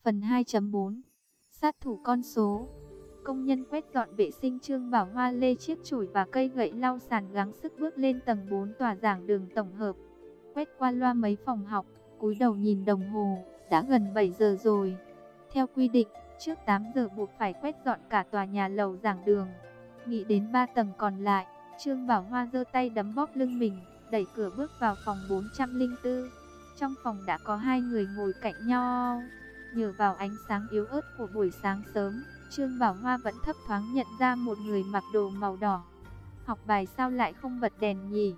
Phần 2.4 Sát thủ con số. Công nhân quét dọn vệ sinh Trương Bảo Hoa lê chiếc chổi và cây gậy lau sàn gắng sức bước lên tầng 4 tòa giảng đường tổng hợp. Quét qua loa mấy phòng học, cúi đầu nhìn đồng hồ, đã gần 7 giờ rồi. Theo quy định, trước 8 giờ buộc phải quét dọn cả tòa nhà lầu giảng đường. Nghĩ đến 3 tầng còn lại, Trương Bảo Hoa giơ tay đấm bóp lưng mình, đẩy cửa bước vào phòng 404. Trong phòng đã có 2 người ngồi cạnh nhau. Nhờ vào ánh sáng yếu ớt của buổi sáng sớm, Trương Bảo Hoa vẫn thấp thoáng nhận ra một người mặc đồ màu đỏ. Học bài sao lại không bật đèn nhỉ?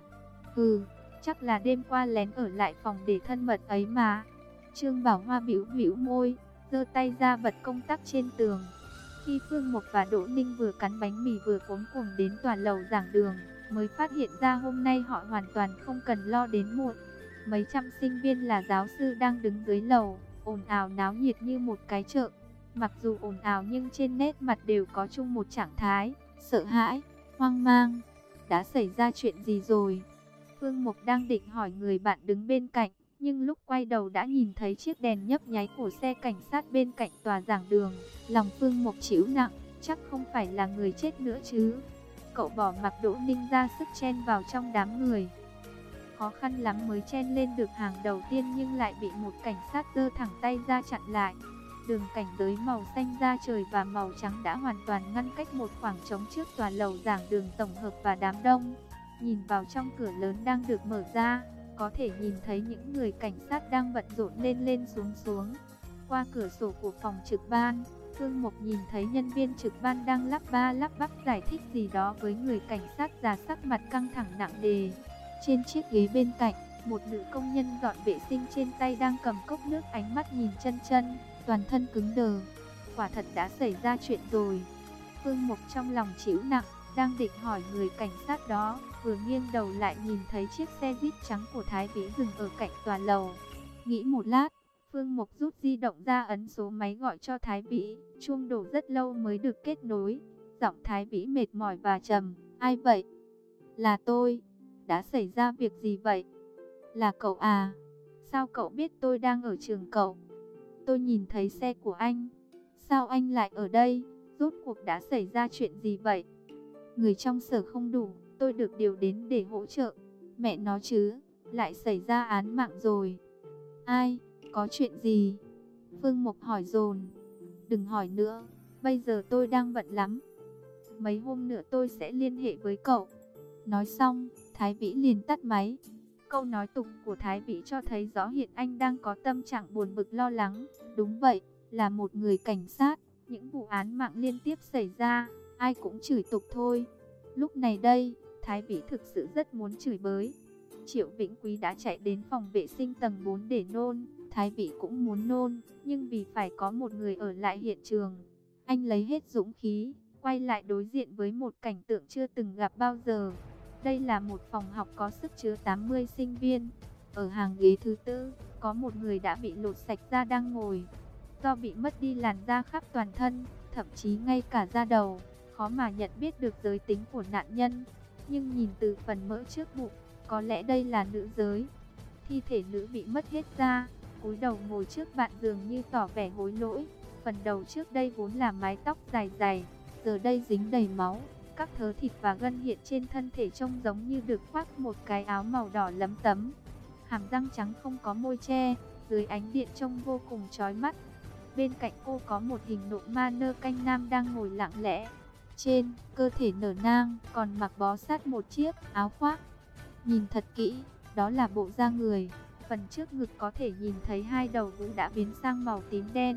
Chắc là đêm qua lén ở lại phòng để thân mật ấy mà. Trương Bảo Hoa bĩu bĩu môi, giơ tay ra bật công tắc trên tường. Khi Phương Mục và Đỗ Ninh vừa cắn bánh mì vừa cuống cuồng đến tòa lầu giảng đường, mới phát hiện ra hôm nay họ hoàn toàn không cần lo đến muộn. Mấy trăm sinh viên là giáo sư đang đứng dưới lầu, ồn ào náo nhiệt như một cái chợ. Mặc dù ồn ào nhưng trên nét mặt đều có chung một trạng thái, sợ hãi, hoang mang. Đã xảy ra chuyện gì rồi? Phương Mục đang định hỏi người bạn đứng bên cạnh, nhưng lúc quay đầu đã nhìn thấy chiếc đèn nhấp nháy của xe cảnh sát bên cạnh tòa giảng đường. Lòng Phương Mục chịu nặng, chắc không phải là người chết nữa chứ. Cậu bỏ mặc Đỗ Ninh ra sức chen vào trong đám người. Khó khăn lắm mới chen lên được hàng đầu tiên nhưng lại bị một cảnh sát giơ thẳng tay ra chặn lại. Đường cảnh giới màu xanh da trời và màu trắng đã hoàn toàn ngăn cách một khoảng trống trước tòa lầu giảng đường tổng hợp và đám đông. Nhìn vào trong cửa lớn đang được mở ra, có thể nhìn thấy những người cảnh sát đang bận rộn lên lên xuống xuống. Qua cửa sổ của phòng trực ban, Phương Mục nhìn thấy nhân viên trực ban đang lắp ba lắp bắp giải thích gì đó với người cảnh sát già sắc mặt căng thẳng nặng nề. Trên chiếc ghế bên cạnh, một nữ công nhân dọn vệ sinh trên tay đang cầm cốc nước, ánh mắt nhìn chân chân, toàn thân cứng đờ. Quả thật đã xảy ra chuyện rồi. Phương Mục trong lòng chịu nặng, đang định hỏi người cảnh sát đó, vừa nghiêng đầu lại nhìn thấy chiếc xe Jeep trắng của Thái Vĩ dừng ở cạnh tòa lầu. Nghĩ một lát, Phương Mục rút di động ra ấn số máy gọi cho Thái Vĩ. Chuông đổ rất lâu mới được kết nối. Giọng Thái Vĩ mệt mỏi và trầm. Ai vậy? Là tôi. Đã xảy ra việc gì vậy? Là cậu à? Sao cậu biết tôi đang ở trường cậu? Tôi nhìn thấy xe của anh. Sao anh lại ở đây? Rốt cuộc đã xảy ra chuyện gì vậy? Người trong sở không đủ, tôi được điều đến để hỗ trợ. Mẹ nó chứ, lại xảy ra án mạng rồi. Ai? Có chuyện gì? Phương Mục hỏi dồn. Đừng hỏi nữa, bây giờ tôi đang bận lắm. Mấy hôm nữa tôi sẽ liên hệ với cậu. Nói xong, Thái Vĩ liền tắt máy. Câu nói tục của Thái Vĩ cho thấy rõ hiện anh đang có tâm trạng buồn bực lo lắng. Đúng vậy, là một người cảnh sát, những vụ án mạng liên tiếp xảy ra, ai cũng chửi tục thôi. Lúc này đây, Thái Vĩ thực sự rất muốn chửi bới. Triệu Vĩnh Quý đã chạy đến phòng vệ sinh tầng 4 để nôn. Thái Vĩ cũng muốn nôn, nhưng vì phải có một người ở lại hiện trường, anh lấy hết dũng khí, quay lại đối diện với một cảnh tượng chưa từng gặp bao giờ. Đây là một phòng học có sức chứa 80 sinh viên. Ở hàng ghế thứ tư, có một người đã bị lột sạch da đang ngồi. Do bị mất đi làn da khắp toàn thân, thậm chí ngay cả da đầu, khó mà nhận biết được giới tính của nạn nhân. Nhưng nhìn từ phần mỡ trước bụng, có lẽ đây là nữ giới. Thi thể nữ bị mất hết da, cúi đầu ngồi trước bạn dường như tỏ vẻ hối lỗi. Phần đầu trước đây vốn là mái tóc dài dày, giờ đây dính đầy máu. Các thớ thịt và gân hiện trên thân thể trông giống như được khoác một cái áo màu đỏ lấm tấm. Hàm răng trắng không có môi che, dưới ánh điện trông vô cùng chói mắt. Bên cạnh cô có một hình nộm ma nơ canh nam đang ngồi lặng lẽ. Trên cơ thể nở nang còn mặc bó sát một chiếc áo khoác. Nhìn thật kỹ, đó là bộ da người. Phần trước ngực có thể nhìn thấy hai đầu vú đã biến sang màu tím đen.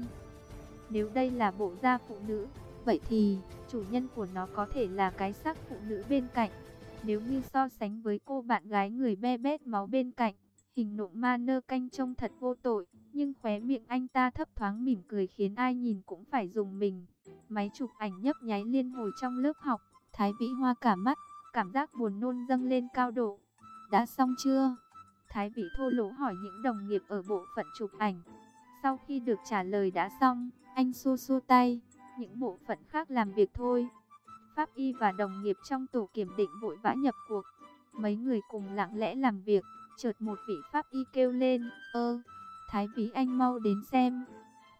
Nếu đây là bộ da phụ nữ, vậy thì chủ nhân của nó có thể là cái xác phụ nữ bên cạnh. Nếu như so sánh với cô bạn gái người be bét máu bên cạnh, hình nộm ma nơ canh trông thật vô tội, nhưng khóe miệng anh ta thấp thoáng mỉm cười khiến ai nhìn cũng phải rùng mình. Máy chụp ảnh nhấp nháy liên hồi trong lớp học, Thái Vĩ hoa cả mắt, cảm giác buồn nôn dâng lên cao độ. Đã xong chưa? Thái Vĩ thô lỗ hỏi những đồng nghiệp ở bộ phận chụp ảnh. Sau khi được trả lời đã xong, anh xua xua tay, những bộ phận khác làm việc thôi. Pháp y và đồng nghiệp trong tổ kiểm định vội vã nhập cuộc. Mấy người cùng lặng lẽ làm việc, chợt một vị pháp y kêu lên, Thái Vĩ anh mau đến xem.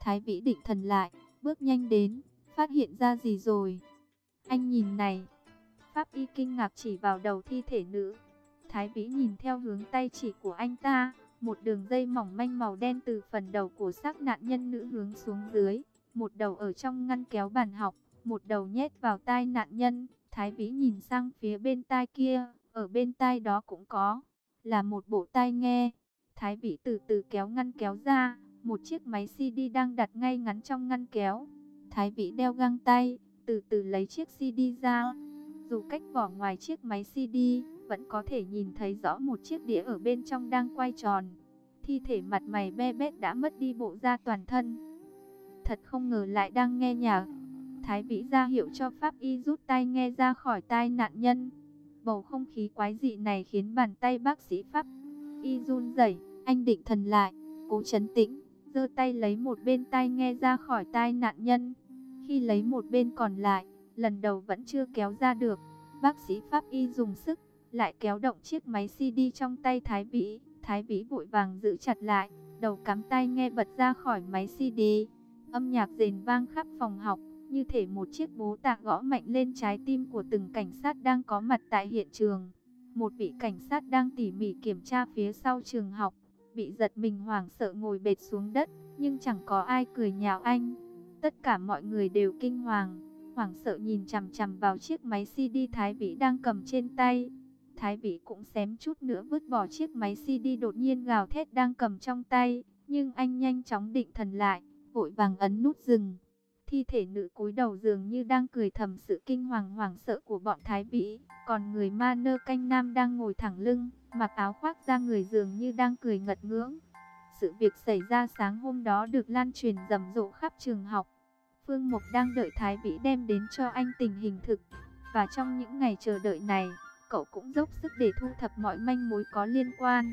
Thái Vĩ định thần lại, bước nhanh đến, phát hiện ra gì rồi? Anh nhìn này. Pháp y kinh ngạc chỉ vào đầu thi thể nữ. Thái Vĩ nhìn theo hướng tay chỉ của anh ta, một đường dây mỏng manh màu đen từ phần đầu của xác nạn nhân nữ hướng xuống dưới, một đầu ở trong ngăn kéo bàn học, một đầu nhét vào tai nạn nhân. Thái Vĩ nhìn sang phía bên tai kia, ở bên tai đó cũng có, là một bộ tai nghe. Thái Vĩ từ từ kéo ngăn kéo ra, một chiếc máy CD đang đặt ngay ngắn trong ngăn kéo. Thái Vĩ đeo găng tay, từ từ lấy chiếc CD ra. Dù cách vỏ ngoài chiếc máy CD, vẫn có thể nhìn thấy rõ một chiếc đĩa ở bên trong đang quay tròn. Thi thể mặt mày be bét đã mất đi bộ da toàn thân. Thật không ngờ lại đang nghe nhạc. Thái Vĩ ra hiệu cho pháp y rút tai nghe ra khỏi tai nạn nhân. Bầu không khí quái dị này khiến bàn tay bác sĩ pháp y run rẩy. Anh định thần lại, cố trấn tĩnh, giơ tay lấy một bên tai nghe ra khỏi tai nạn nhân. Khi lấy một bên còn lại, lần đầu vẫn chưa kéo ra được. Bác sĩ pháp y dùng sức, lại kéo động chiếc máy CD trong tay Thái Vĩ. Thái Vĩ vội vàng giữ chặt lại, đầu cắm tai nghe bật ra khỏi máy CD. Âm nhạc rền vang khắp phòng học, như thể một chiếc búa tạ gõ mạnh lên trái tim của từng cảnh sát đang có mặt tại hiện trường. Một vị cảnh sát đang tỉ mỉ kiểm tra phía sau trường học, bị giật mình hoảng sợ ngồi bệt xuống đất, nhưng chẳng có ai cười nhạo anh. Tất cả mọi người đều kinh hoàng, hoảng sợ nhìn chằm chằm vào chiếc máy CD Thái Vĩ đang cầm trên tay. Thái Vĩ cũng xém chút nữa vứt bỏ chiếc máy CD đột nhiên gào thét đang cầm trong tay, nhưng anh nhanh chóng định thần lại, vội vàng ấn nút dừng. Thi thể nữ cúi đầu dường như đang cười thầm sự kinh hoàng hoảng sợ của bọn Thái Vĩ, còn người ma nơ canh nam đang ngồi thẳng lưng, mặc áo khoác ra người dường như đang cười ngật ngưỡng. Sự việc xảy ra sáng hôm đó được lan truyền rầm rộ khắp trường học. Phương Mục đang đợi Thái Vĩ đem đến cho anh tình hình thực, và trong những ngày chờ đợi này, cậu cũng dốc sức để thu thập mọi manh mối có liên quan.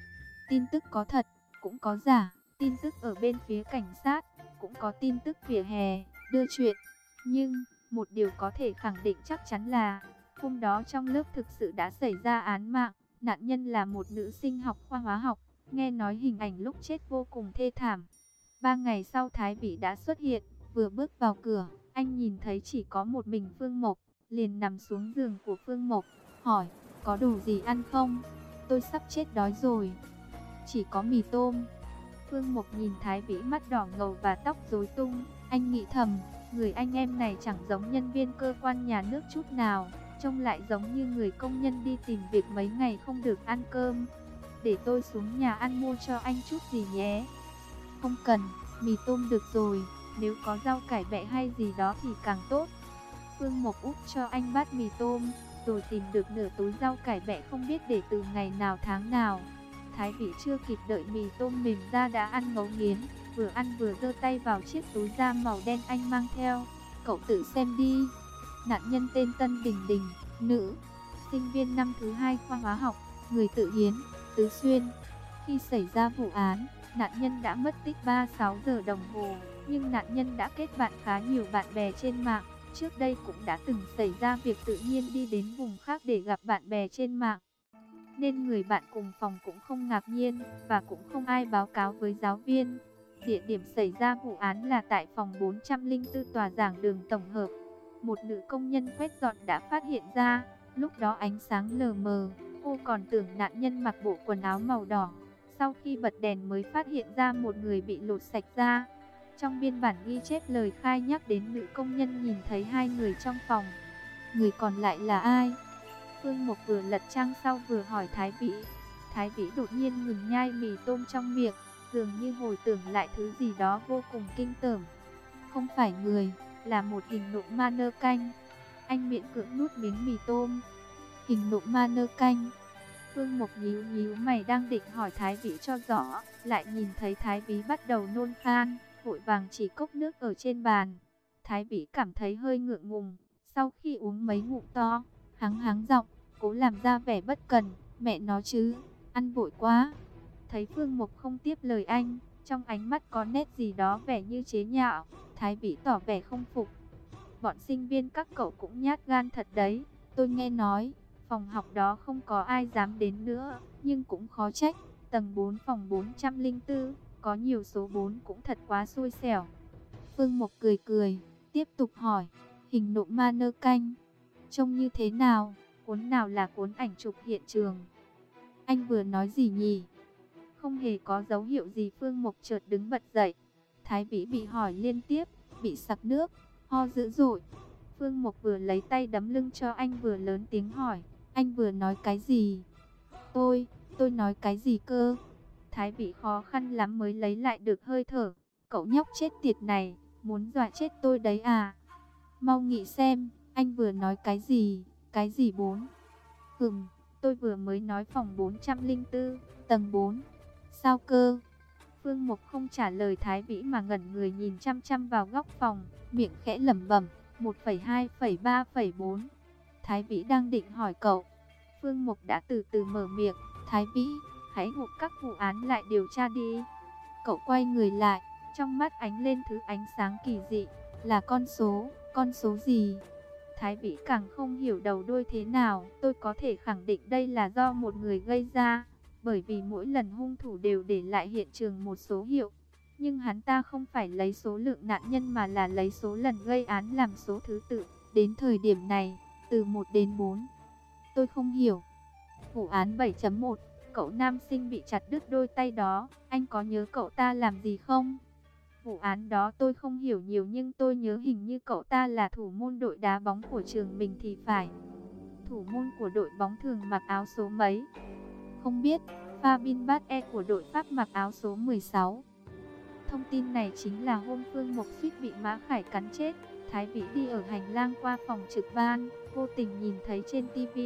Tin tức có thật, cũng có giả, tin tức ở bên phía cảnh sát, cũng có tin tức vỉa hè, đưa chuyện. Nhưng, một điều có thể khẳng định chắc chắn là, hôm đó trong lớp thực sự đã xảy ra án mạng. Nạn nhân là một nữ sinh học khoa hóa học, nghe nói hình ảnh lúc chết vô cùng thê thảm. 3 ngày sau Thái Vĩ đã xuất hiện, vừa bước vào cửa, anh nhìn thấy chỉ có một mình Phương Mộc, liền nằm xuống giường của Phương Mộc, hỏi, có đồ gì ăn không? Tôi sắp chết đói rồi. Chỉ có mì tôm. Phương Mộc nhìn Thái Vĩ mắt đỏ ngầu và tóc rối tung, anh nghĩ thầm, người anh em này chẳng giống nhân viên cơ quan nhà nước chút nào, trông lại giống như người công nhân đi tìm việc mấy ngày không được ăn cơm. Để tôi xuống nhà ăn mua cho anh chút gì nhé. Không cần, mì tôm được rồi, nếu có rau cải bẹ hay gì đó thì càng tốt. Phương Mộc úp cho anh bát mì tôm, rồi tìm được nửa túi rau cải bẹ không biết để từ ngày nào tháng nào. Thái Vĩ chưa kịp đợi mì tôm mềm ra đã ăn ngấu nghiến, vừa ăn vừa giơ tay vào chiếc túi da màu đen anh mang theo. Cậu tự xem đi. Nạn nhân tên Tân Đình Đình, nữ, sinh viên năm thứ 2 khoa hóa học, người tự hiến, Tứ Xuyên. Khi xảy ra vụ án, nạn nhân đã mất tích 3-6 giờ đồng hồ, nhưng nạn nhân đã kết bạn khá nhiều bạn bè trên mạng. Trước đây cũng đã từng xảy ra việc tự nhiên đi đến vùng khác để gặp bạn bè trên mạng, nên người bạn cùng phòng cũng không ngạc nhiên, và cũng không ai báo cáo với giáo viên. Địa điểm xảy ra vụ án là tại phòng 404 tòa giảng đường tổng hợp. Một nữ công nhân quét dọn đã phát hiện ra, lúc đó ánh sáng lờ mờ, cô còn tưởng nạn nhân mặc bộ quần áo màu đỏ. Sau khi bật đèn mới phát hiện ra một người bị lột sạch da. Trong biên bản ghi chép lời khai nhắc đến nữ công nhân nhìn thấy 2 người trong phòng. Người còn lại là ai? Phương Mộc vừa lật trang sau vừa hỏi Thái Vĩ. Thái Vĩ đột nhiên ngừng nhai mì tôm trong miệng, dường như hồi tưởng lại thứ gì đó vô cùng kinh tởm. Không phải người, là một hình nộm ma nơ canh. Anh miễn cưỡng nuốt miếng mì tôm. Hình nộm ma nơ canh. Phương Mộc nhíu nhíu mày đang định hỏi Thái Vĩ cho rõ, lại nhìn thấy Thái Vĩ bắt đầu nôn khan, vội vàng chỉ cốc nước ở trên bàn. Thái Vĩ cảm thấy hơi ngượng ngùng, sau khi uống mấy ngụm to, hắng giọng, cố làm ra vẻ bất cần, mẹ nó chứ, ăn vội quá. Thấy Phương Mộc không tiếp lời anh, trong ánh mắt có nét gì đó vẻ như chế nhạo, Thái Vĩ tỏ vẻ không phục. Bọn sinh viên các cậu cũng nhát gan thật đấy, tôi nghe nói, phòng học đó không có ai dám đến nữa, nhưng cũng khó trách, tầng 4 phòng 404, có nhiều số 4 cũng thật quá xui xẻo. Phương Mộc cười cười, tiếp tục hỏi, hình nộ ma nơ canh, trông như thế nào, cuốn nào là cuốn ảnh chụp hiện trường? Anh vừa nói gì nhỉ? Không hề có dấu hiệu gì, Phương Mộc chợt đứng bật dậy. Thái Vĩ bị hỏi liên tiếp, bị sặc nước, ho dữ dội. Phương Mộc vừa lấy tay đấm lưng cho anh vừa lớn tiếng hỏi, anh vừa nói cái gì? Tôi nói cái gì cơ? Thái Vĩ khó khăn lắm mới lấy lại được hơi thở. Cậu nhóc chết tiệt này, muốn dọa chết tôi đấy à? Mau nghĩ xem, anh vừa nói cái gì 4? Tôi vừa mới nói phòng 404, tầng 4. Sao cơ? Phương Mộc không trả lời Thái Vĩ mà ngẩn người nhìn chăm chăm vào góc phòng, miệng khẽ lẩm bẩm, 1,2,3,4. Thái Vĩ đang định hỏi cậu. Phương Mộc đã từ từ mở miệng, Thái Vĩ, hãy gộp các vụ án lại điều tra đi. Cậu quay người lại, trong mắt ánh lên thứ ánh sáng kỳ dị, là con số gì? Thái Vĩ càng không hiểu đầu đuôi thế nào. Tôi có thể khẳng định đây là do một người gây ra, bởi vì mỗi lần hung thủ đều để lại hiện trường một số hiệu. Nhưng hắn ta không phải lấy số lượng nạn nhân mà là lấy số lần gây án làm số thứ tự. Đến thời điểm này, từ 1 đến 4. Tôi không hiểu. Vụ án 7.1, cậu nam sinh bị chặt đứt đôi tay đó, anh có nhớ cậu ta làm gì không? Vụ án đó tôi không hiểu nhiều nhưng tôi nhớ hình như cậu ta là thủ môn đội đá bóng của trường mình thì phải. Thủ môn của đội bóng thường mặc áo số mấy? Không biết, Fabien Barthez của đội Pháp mặc áo số 16. Thông tin này chính là hôm Phương Mộc suýt bị Mã Khải cắn chết. Thái Vĩ đi ở hành lang qua phòng trực ban, vô tình nhìn thấy trên TV.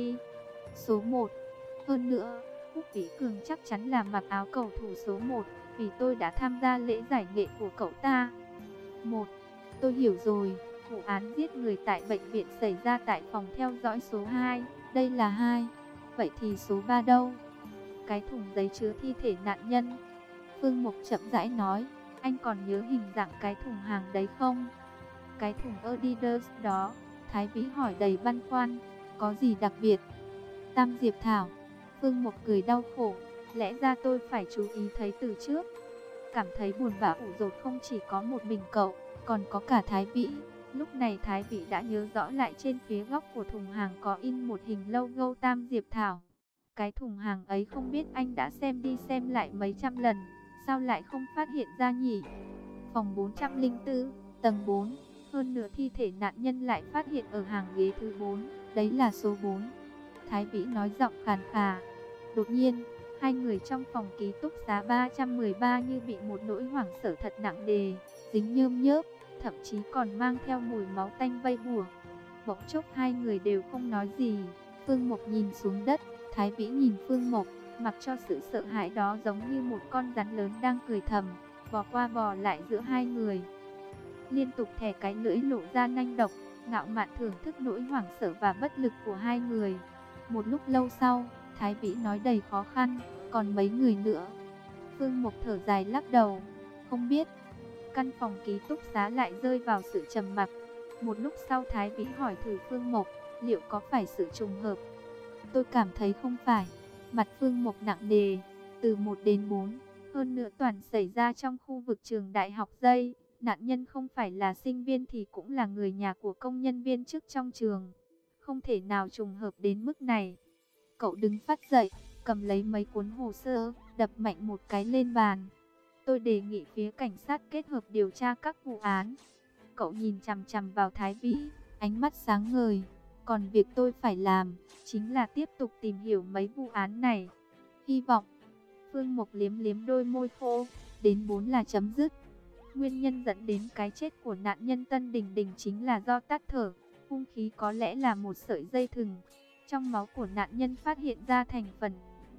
Số 1. Hơn nữa, Khúc Vĩ Cường chắc chắn là mặc áo cầu thủ số 1, vì tôi đã tham gia lễ giải nghệ của cậu ta. 1. Tôi hiểu rồi, vụ án giết người tại bệnh viện xảy ra tại phòng theo dõi số 2, đây là 2. Vậy thì số 3 đâu? Cái thùng giấy chứa thi thể nạn nhân. Phương Mộc chậm rãi nói, anh còn nhớ hình dạng cái thùng hàng đấy không? Cái thùng Adidas đó. Thái Vĩ hỏi đầy băn khoăn, có gì đặc biệt? Tam Diệp Thảo. Phương Mộc cười đau khổ, lẽ ra tôi phải chú ý thấy từ trước. Cảm thấy buồn bã ủ rột không chỉ có một mình cậu, còn có cả Thái Vĩ. Lúc này Thái Vĩ đã nhớ rõ lại trên phía góc của thùng hàng có in một hình logo Tam Diệp Thảo. Cái thùng hàng ấy không biết anh đã xem đi xem lại mấy trăm lần, sao lại không phát hiện ra nhỉ? Phòng 404, tầng 4, hơn nửa thi thể nạn nhân lại phát hiện ở hàng ghế thứ 4, đấy là số 4. Thái Vĩ nói giọng khàn khà. Đột nhiên, hai người trong phòng ký túc xá 313 như bị một nỗi hoảng sợ thật nặng nề, dính nhơm nhớp, thậm chí còn mang theo mùi máu tanh vây bùa. Bỗng chốc hai người đều không nói gì. Phương Mộc nhìn xuống đất, Thái Vĩ nhìn Phương Mộc, mặc cho sự sợ hãi đó giống như một con rắn lớn đang cười thầm, bò qua bò lại giữa hai người. Liên tục thè cái lưỡi lộ ra nanh độc, ngạo mạn thưởng thức nỗi hoảng sợ và bất lực của hai người. Một lúc lâu sau, Thái Vĩ nói đầy khó khăn, còn mấy người nữa? Phương Mộc thở dài lắc đầu, không biết. Căn phòng ký túc xá lại rơi vào sự trầm mặc. Một lúc sau Thái Vĩ hỏi thử Phương Mộc, liệu có phải sự trùng hợp? Tôi cảm thấy không phải. Mặt Phương Mộc nặng nề, từ 1 đến 4, hơn nữa toàn xảy ra trong khu vực trường đại học Dây. Nạn nhân không phải là sinh viên thì cũng là người nhà của công nhân viên chức trong trường. Không thể nào trùng hợp đến mức này. Cậu đứng phắt dậy, cầm lấy mấy cuốn hồ sơ, đập mạnh một cái lên bàn. Tôi đề nghị phía cảnh sát kết hợp điều tra các vụ án. Cậu nhìn chằm chằm vào Thái Vĩ, ánh mắt sáng ngời. Còn việc tôi phải làm, chính là tiếp tục tìm hiểu mấy vụ án này. Hy vọng. Phương Mộc liếm liếm đôi môi khô, đến 4 là chấm dứt. Nguyên nhân dẫn đến cái chết của nạn nhân Tân Đình Đình chính là do tắc thở. Hung khí có lẽ là một sợi dây thừng. Trong máu của nạn nhân phát hiện ra thành phần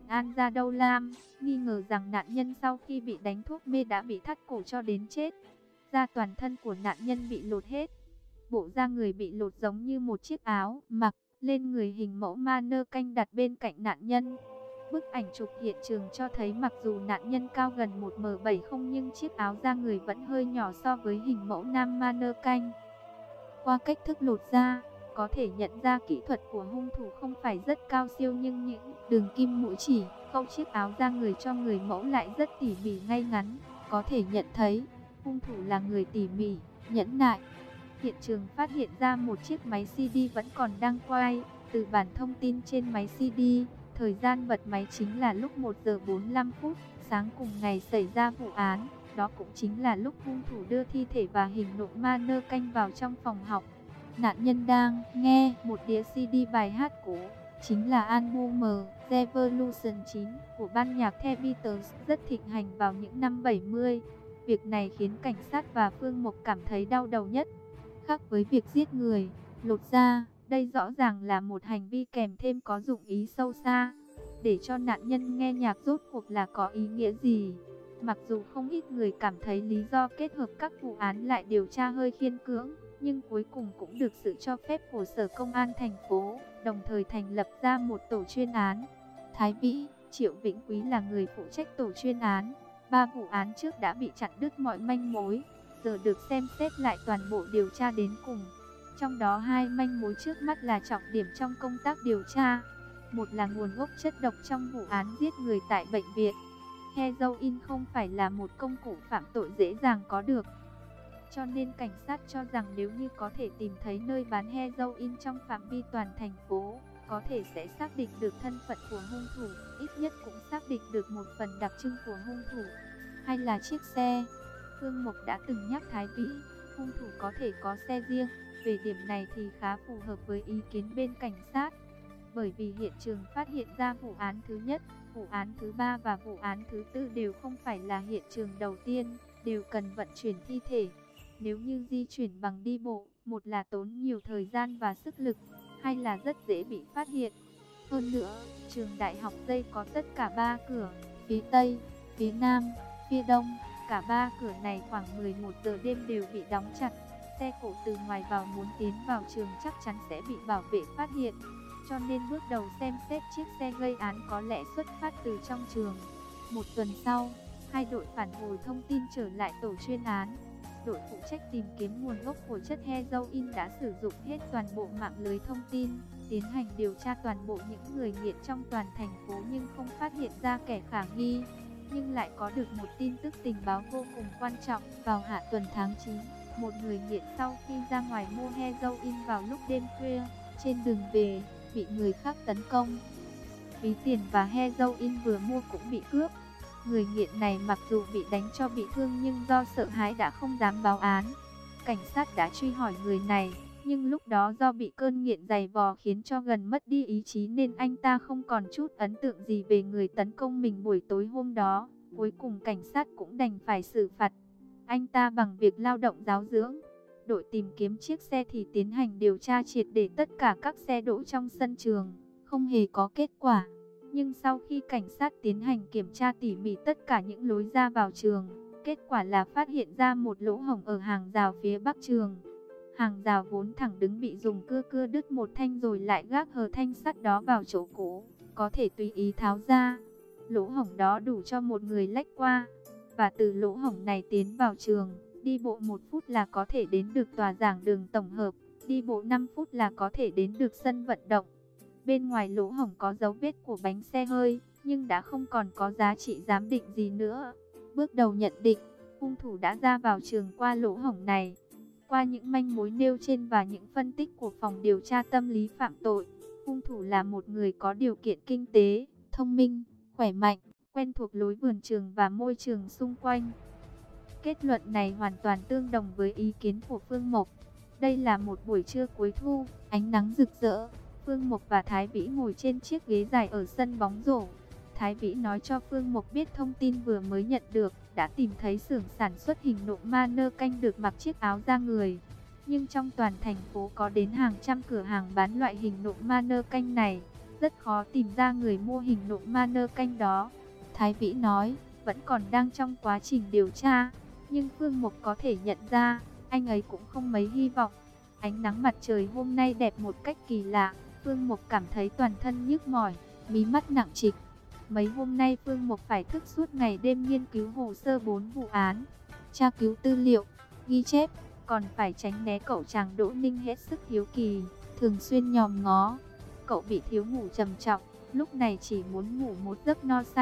Anhydrous, nghi ngờ rằng nạn nhân sau khi bị đánh thuốc mê đã bị thắt cổ cho đến chết. Da toàn thân của nạn nhân bị lột hết. Bộ da người bị lột giống như một chiếc áo mặc lên người hình mẫu mannequin đặt bên cạnh nạn nhân. Bức ảnh chụp hiện trường cho thấy mặc dù nạn nhân cao gần 1m70 nhưng chiếc áo da người vẫn hơi nhỏ so với hình mẫu nam mannequin. Qua cách thức lột da, có thể nhận ra kỹ thuật của hung thủ không phải rất cao siêu nhưng những đường kim mũi chỉ, khâu chiếc áo da người cho người mẫu lại rất tỉ mỉ ngay ngắn. có thể nhận thấy, hung thủ là người tỉ mỉ, nhẫn nại. Hiện trường phát hiện ra một chiếc máy CD vẫn còn đang quay. Từ bản thông tin trên máy CD, thời gian bật máy chính là lúc 1 giờ 45 phút, sáng cùng ngày xảy ra vụ án. Đó cũng chính là lúc hung thủ đưa thi thể và hình nộm ma nơ canh vào trong phòng học. Nạn nhân đang nghe một đĩa CD bài hát cũ, chính là album Revolution 9 của ban nhạc The Beatles rất thịnh hành vào những năm 70. Việc này khiến cảnh sát và Phương Mộc cảm thấy đau đầu nhất. Khác với việc giết người, lột da, đây rõ ràng là một hành vi kèm thêm có dụng ý sâu xa. Để cho nạn nhân nghe nhạc rốt cuộc là có ý nghĩa gì? Mặc dù không ít người cảm thấy lý do kết hợp các vụ án lại điều tra hơi khiên cưỡng, nhưng cuối cùng cũng được sự cho phép của Sở Công an thành phố, đồng thời thành lập ra một tổ chuyên án. Thái Vĩ, Triệu Vĩnh Quý là người phụ trách tổ chuyên án. 3 vụ án trước đã bị chặn đứt mọi manh mối, giờ được xem xét lại toàn bộ điều tra đến cùng. Trong đó 2 manh mối trước mắt là trọng điểm trong công tác điều tra. Một là nguồn gốc chất độc trong vụ án giết người tại bệnh viện. Heroin không phải là một công cụ phạm tội dễ dàng có được. Cho nên cảnh sát cho rằng nếu như có thể tìm thấy nơi bán heroin trong phạm vi toàn thành phố, có thể sẽ xác định được thân phận của hung thủ, ít nhất cũng xác định được một phần đặc trưng của hung thủ. Hay là chiếc xe. Phương Mộc đã từng nhắc Thái Vĩ, hung thủ có thể có xe riêng. Về điểm này thì khá phù hợp với ý kiến bên cảnh sát. Bởi vì hiện trường phát hiện ra vụ án thứ nhất, vụ án thứ 3 và vụ án thứ 4 đều không phải là hiện trường đầu tiên, đều cần vận chuyển thi thể. Nếu như di chuyển bằng đi bộ, một là tốn nhiều thời gian và sức lực, hai là rất dễ bị phát hiện. Hơn nữa, trường đại học Tây có tất cả 3 cửa, phía Tây, phía Nam, phía Đông. Cả 3 cửa này khoảng 11 giờ đêm đều bị đóng chặt. Xe cộ từ ngoài vào muốn tiến vào trường chắc chắn sẽ bị bảo vệ phát hiện. Cho nên bước đầu xem xét chiếc xe gây án có lẽ xuất phát từ trong trường. Một tuần sau, 2 đội phản hồi thông tin trở lại tổ chuyên án. Đội phụ trách tìm kiếm nguồn gốc của chất heroin đã sử dụng hết toàn bộ mạng lưới thông tin, tiến hành điều tra toàn bộ những người nghiện trong toàn thành phố nhưng không phát hiện ra kẻ khả nghi. Nhưng lại có được một tin tức tình báo vô cùng quan trọng. Vào hạ tuần tháng 9, một người nghiện sau khi ra ngoài mua heroin vào lúc đêm khuya, trên đường về, bị người khác tấn công. Ví tiền và heroin vừa mua cũng bị cướp. Người nghiện này mặc dù bị đánh cho bị thương nhưng do sợ hãi đã không dám báo án. Cảnh sát đã truy hỏi người này, nhưng lúc đó do bị cơn nghiện dày vò khiến cho gần mất đi ý chí nên anh ta không còn chút ấn tượng gì về người tấn công mình buổi tối hôm đó. Cuối cùng cảnh sát cũng đành phải xử phạt anh ta bằng việc lao động giáo dưỡng. Đội tìm kiếm chiếc xe thì tiến hành điều tra triệt để tất cả các xe đỗ trong sân trường, không hề có kết quả. Nhưng sau khi cảnh sát tiến hành kiểm tra tỉ mỉ tất cả những lối ra vào trường, kết quả là phát hiện ra một lỗ hổng ở hàng rào phía bắc trường. Hàng rào vốn thẳng đứng bị dùng cưa đứt một thanh rồi lại gác hờ thanh sắt đó vào chỗ cũ, có thể tùy ý tháo ra. Lỗ hổng đó đủ cho một người lách qua, và từ lỗ hổng này tiến vào trường, đi bộ 1 phút là có thể đến được tòa giảng đường tổng hợp, đi bộ 5 phút là có thể đến được sân vận động. Bên ngoài lỗ hổng có dấu vết của bánh xe hơi, nhưng đã không còn có giá trị giám định gì nữa. Bước đầu nhận định, hung thủ đã ra vào trường qua lỗ hổng này. Qua những manh mối nêu trên và những phân tích của phòng điều tra tâm lý phạm tội, hung thủ là một người có điều kiện kinh tế, thông minh, khỏe mạnh, quen thuộc lối vườn trường và môi trường xung quanh. Kết luận này hoàn toàn tương đồng với ý kiến của Phương Mộc. Đây là một buổi trưa cuối thu, ánh nắng rực rỡ. Phương Mộc và Thái Vĩ ngồi trên chiếc ghế dài ở sân bóng rổ. Thái Vĩ nói cho Phương Mộc biết thông tin vừa mới nhận được, đã tìm thấy xưởng sản xuất hình nộm ma nơ canh được mặc chiếc áo da người. Nhưng trong toàn thành phố có đến hàng trăm cửa hàng bán loại hình nộm ma nơ canh này, rất khó tìm ra người mua hình nộm ma nơ canh đó. Thái Vĩ nói, vẫn còn đang trong quá trình điều tra, nhưng Phương Mộc có thể nhận ra, anh ấy cũng không mấy hy vọng. Ánh nắng mặt trời hôm nay đẹp một cách kỳ lạ, Phương Mộc cảm thấy toàn thân nhức mỏi, mí mắt nặng trịch. Mấy hôm nay Phương Mộc phải thức suốt ngày đêm nghiên cứu hồ sơ 4 vụ án, tra cứu tư liệu, ghi chép, còn phải tránh né cậu chàng Đỗ Ninh hết sức hiếu kỳ, thường xuyên nhòm ngó. Cậu bị thiếu ngủ trầm trọng, lúc này chỉ muốn ngủ một giấc no say.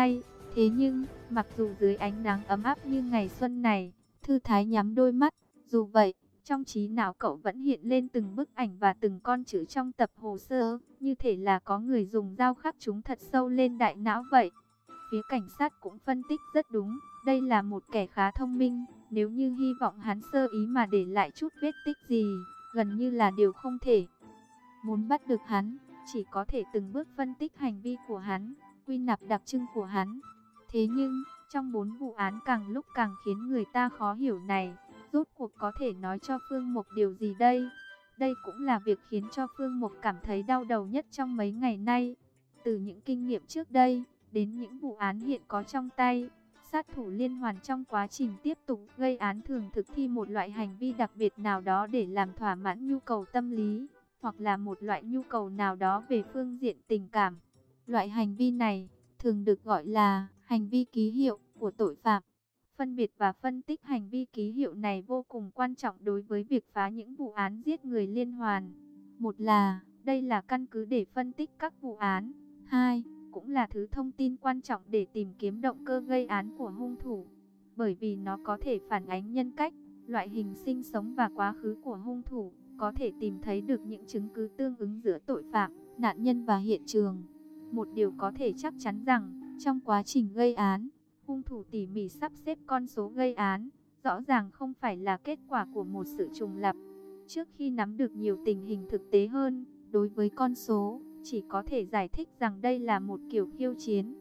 Thế nhưng, mặc dù dưới ánh nắng ấm áp như ngày xuân này, Thư Thái nhắm đôi mắt, dù vậy, trong trí não cậu vẫn hiện lên từng bức ảnh và từng con chữ trong tập hồ sơ, như thể là có người dùng dao khắc chúng thật sâu lên đại não vậy. Phía cảnh sát cũng phân tích rất đúng, đây là một kẻ khá thông minh, nếu như hy vọng hắn sơ ý mà để lại chút vết tích gì, gần như là điều không thể. Muốn bắt được hắn, chỉ có thể từng bước phân tích hành vi của hắn, quy nạp đặc trưng của hắn. Thế nhưng, trong 4 vụ án càng lúc càng khiến người ta khó hiểu này, rốt cuộc có thể nói cho Phương Mộc điều gì đây? Đây cũng là việc khiến cho Phương Mộc cảm thấy đau đầu nhất trong mấy ngày nay. Từ những kinh nghiệm trước đây, đến những vụ án hiện có trong tay, sát thủ liên hoàn trong quá trình tiếp tục gây án thường thực thi một loại hành vi đặc biệt nào đó để làm thỏa mãn nhu cầu tâm lý, hoặc là một loại nhu cầu nào đó về phương diện tình cảm. Loại hành vi này thường được gọi là hành vi ký hiệu của tội phạm. Phân biệt và phân tích hành vi ký hiệu này vô cùng quan trọng đối với việc phá những vụ án giết người liên hoàn. Một là, đây là căn cứ để phân tích các vụ án. Hai, cũng là thứ thông tin quan trọng để tìm kiếm động cơ gây án của hung thủ. Bởi vì nó có thể phản ánh nhân cách, loại hình sinh sống và quá khứ của hung thủ, có thể tìm thấy được những chứng cứ tương ứng giữa tội phạm, nạn nhân và hiện trường. Một điều có thể chắc chắn rằng, trong quá trình gây án, hung thủ tỉ mỉ sắp xếp con số gây án, rõ ràng không phải là kết quả của một sự trùng lập. Trước khi nắm được nhiều tình hình thực tế hơn, đối với con số, chỉ có thể giải thích rằng đây là một kiểu khiêu chiến.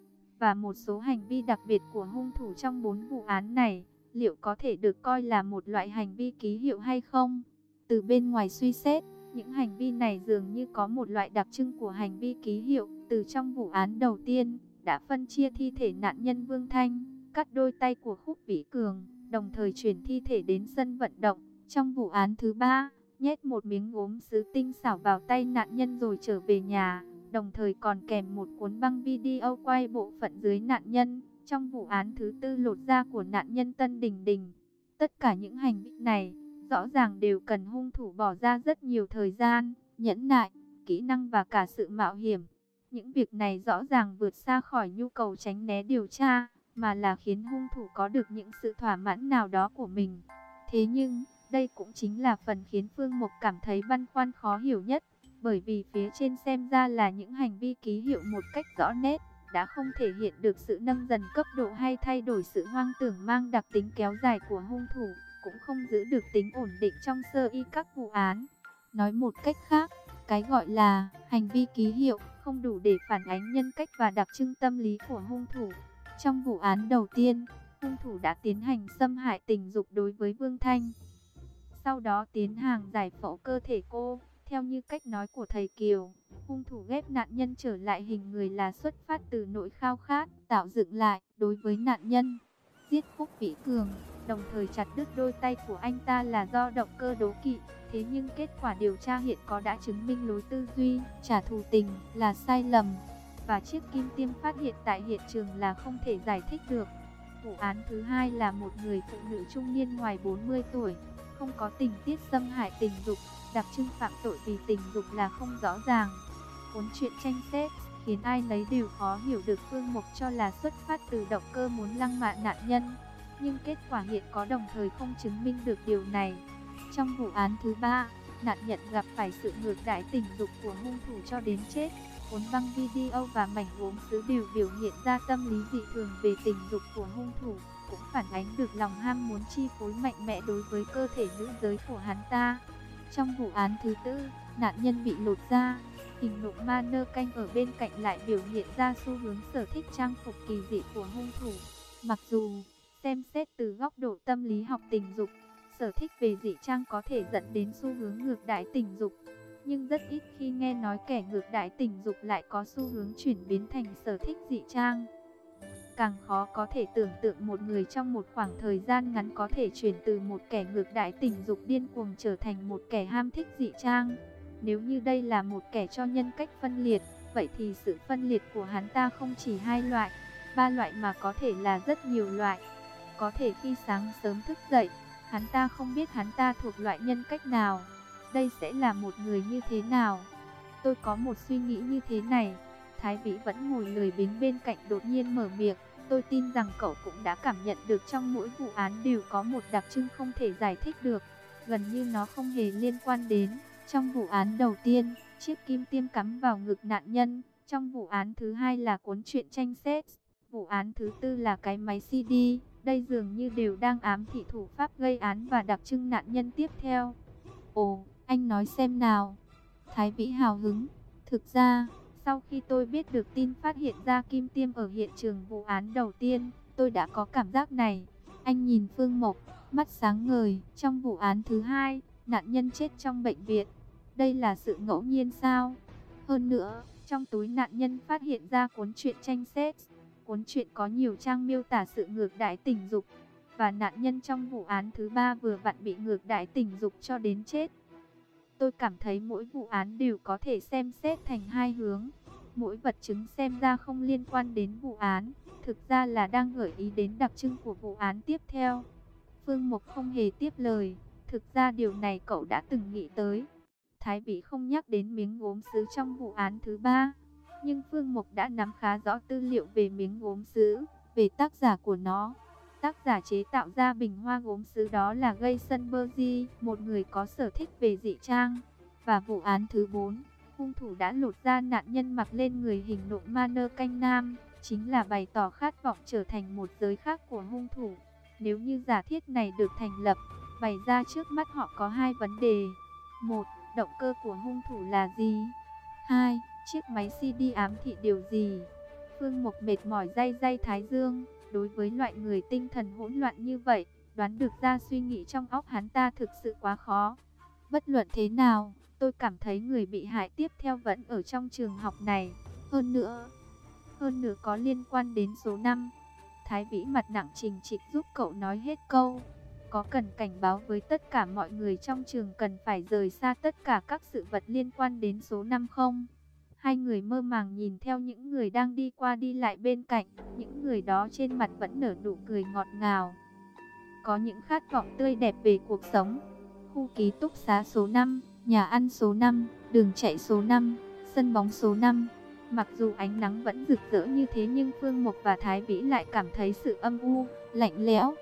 Và một số hành vi đặc biệt của hung thủ trong 4 vụ án này, liệu có thể được coi là một loại hành vi ký hiệu hay không? Từ bên ngoài suy xét, những hành vi này dường như có một loại đặc trưng của hành vi ký hiệu. Từ trong vụ án đầu tiên, đã phân chia thi thể nạn nhân Vương Thanh, cắt đôi tay của Khúc Vĩ Cường, đồng thời chuyển thi thể đến sân vận động. Trong vụ án thứ 3, nhét một miếng gốm sứ tinh xảo vào tay nạn nhân rồi trở về nhà, đồng thời còn kèm một cuốn băng video quay bộ phận dưới nạn nhân. Trong vụ án thứ 4 lột da của nạn nhân Tân Đình Đình. Tất cả những hành vi này, rõ ràng đều cần hung thủ bỏ ra rất nhiều thời gian, nhẫn nại, kỹ năng và cả sự mạo hiểm. Những việc này rõ ràng vượt xa khỏi nhu cầu tránh né điều tra, mà là khiến hung thủ có được những sự thỏa mãn nào đó của mình. Thế nhưng, đây cũng chính là phần khiến Phương Mộc cảm thấy băn khoăn khó hiểu nhất, bởi vì phía trên xem ra là những hành vi ký hiệu một cách rõ nét, đã không thể hiện được sự nâng dần cấp độ hay thay đổi sự hoang tưởng mang đặc tính kéo dài của hung thủ, cũng không giữ được tính ổn định trong sơ y các vụ án. Nói một cách khác, cái gọi là hành vi ký hiệu không đủ để phản ánh nhân cách và đặc trưng tâm lý của hung thủ. Trong vụ án đầu tiên, hung thủ đã tiến hành xâm hại tình dục đối với Vương Thanh. Sau đó tiến hành giải phẫu cơ thể cô, theo như cách nói của thầy Kiều, hung thủ ghép nạn nhân trở lại hình người là xuất phát từ nỗi khao khát, tạo dựng lại đối với nạn nhân. Giết Khúc Vĩ Cường, đồng thời chặt đứt đôi tay của anh ta là do động cơ đố kỵ. Thế nhưng kết quả điều tra hiện có đã chứng minh lối tư duy, trả thù tình là sai lầm. Và chiếc kim tiêm phát hiện tại hiện trường là không thể giải thích được. Vụ án thứ 2 là một người phụ nữ trung niên ngoài 40 tuổi, không có tình tiết xâm hại tình dục, đặc trưng phạm tội vì tình dục là không rõ ràng. Cuốn truyện tranh xét khiến ai nấy đều khó hiểu được Phương Mộc cho là xuất phát từ động cơ muốn lăng mạ nạn nhân, nhưng kết quả hiện có đồng thời không chứng minh được điều này. Trong vụ án thứ 3, nạn nhân gặp phải sự ngược đãi tình dục của hung thủ cho đến chết. Cuốn băng video và mảnh gốm sứ đều biểu hiện ra tâm lý dị thường về tình dục của hung thủ, cũng phản ánh được lòng ham muốn chi phối mạnh mẽ đối với cơ thể nữ giới của hắn ta. Trong vụ án thứ 4, nạn nhân bị lột da, hình nộm ma nơ canh ở bên cạnh lại biểu hiện ra xu hướng sở thích trang phục kỳ dị của hung thủ. Mặc dù xem xét từ góc độ tâm lý học tình dục, sở thích về dị trang có thể dẫn đến xu hướng ngược đãi tình dục, nhưng rất ít khi nghe nói kẻ ngược đãi tình dục lại có xu hướng chuyển biến thành sở thích dị trang. Càng khó có thể tưởng tượng một người trong một khoảng thời gian ngắn có thể chuyển từ một kẻ ngược đãi tình dục điên cuồng trở thành một kẻ ham thích dị trang. Nếu như đây là một kẻ cho nhân cách phân liệt, vậy thì sự phân liệt của hắn ta không chỉ 2 loại, 3 loại mà có thể là rất nhiều loại. Có thể khi sáng sớm thức dậy, hắn ta không biết hắn ta thuộc loại nhân cách nào. Đây sẽ là một người như thế nào? Tôi có một suy nghĩ như thế này. Thái Vĩ vẫn ngồi lười biếng bên cạnh đột nhiên mở miệng. Tôi tin rằng cậu cũng đã cảm nhận được trong mỗi vụ án đều có một đặc trưng không thể giải thích được. Gần như nó không hề liên quan đến. Trong vụ án đầu tiên, chiếc kim tiêm cắm vào ngực nạn nhân. Trong vụ án thứ hai là cuốn truyện tranh xét. Vụ án thứ tư là cái máy CD. Đây dường như đều đang ám thị thủ pháp gây án và đặc trưng nạn nhân tiếp theo. Ồ, anh nói xem nào. Thái Vĩ hào hứng. Thực ra, sau khi tôi biết được tin phát hiện ra kim tiêm ở hiện trường vụ án đầu tiên, tôi đã có cảm giác này. Anh nhìn Phương Mộc, mắt sáng ngời. Trong vụ án thứ hai, nạn nhân chết trong bệnh viện. Đây là sự ngẫu nhiên sao? Hơn nữa, trong túi nạn nhân phát hiện ra cuốn truyện tranh xét. Cuốn truyện có nhiều trang miêu tả sự ngược đãi tình dục. Và nạn nhân trong vụ án thứ ba vừa vặn bị ngược đãi tình dục cho đến chết. Tôi cảm thấy mỗi vụ án đều có thể xem xét thành hai hướng. Mỗi vật chứng xem ra không liên quan đến vụ án, thực ra là đang gợi ý đến đặc trưng của vụ án tiếp theo. Phương Mộc không hề tiếp lời. Thực ra điều này cậu đã từng nghĩ tới. Thái Vĩ không nhắc đến miếng gốm sứ trong vụ án thứ ba. Nhưng Phương Mộc đã nắm khá rõ tư liệu về miếng gốm sứ, về tác giả của nó. Tác giả chế tạo ra bình hoa gốm sứ đó là Geisenberg, một người có sở thích về dị trang. Và vụ án thứ 4, hung thủ đã lột da nạn nhân mặc lên người hình nộm ma nơ canh nam, chính là bày tỏ khát vọng trở thành một giới khác của hung thủ. Nếu như giả thiết này được thành lập, bày ra trước mắt họ có hai vấn đề. 1. Động cơ của hung thủ là gì? 2. Chiếc máy CD ám thị điều gì? Phương Mộc mệt mỏi day day thái dương. Đối với loại người tinh thần hỗn loạn như vậy, đoán được ra suy nghĩ trong óc hắn ta thực sự quá khó. Bất luận thế nào, tôi cảm thấy người bị hại tiếp theo vẫn ở trong trường học này. Hơn nữa có liên quan đến số 5. Thái Vĩ mặt nặng trình trịch giúp cậu nói hết câu. Có cần cảnh báo với tất cả mọi người trong trường cần phải rời xa tất cả các sự vật liên quan đến số 5 không? Hai người mơ màng nhìn theo những người đang đi qua đi lại bên cạnh. Những người đó trên mặt vẫn nở nụ cười ngọt ngào. Có những khát vọng tươi đẹp về cuộc sống. Khu ký túc xá số 5, nhà ăn số 5, đường chạy số 5, sân bóng số 5. Mặc dù ánh nắng vẫn rực rỡ như thế nhưng Phương Mộc và Thái Vĩ lại cảm thấy sự âm u, lạnh lẽo.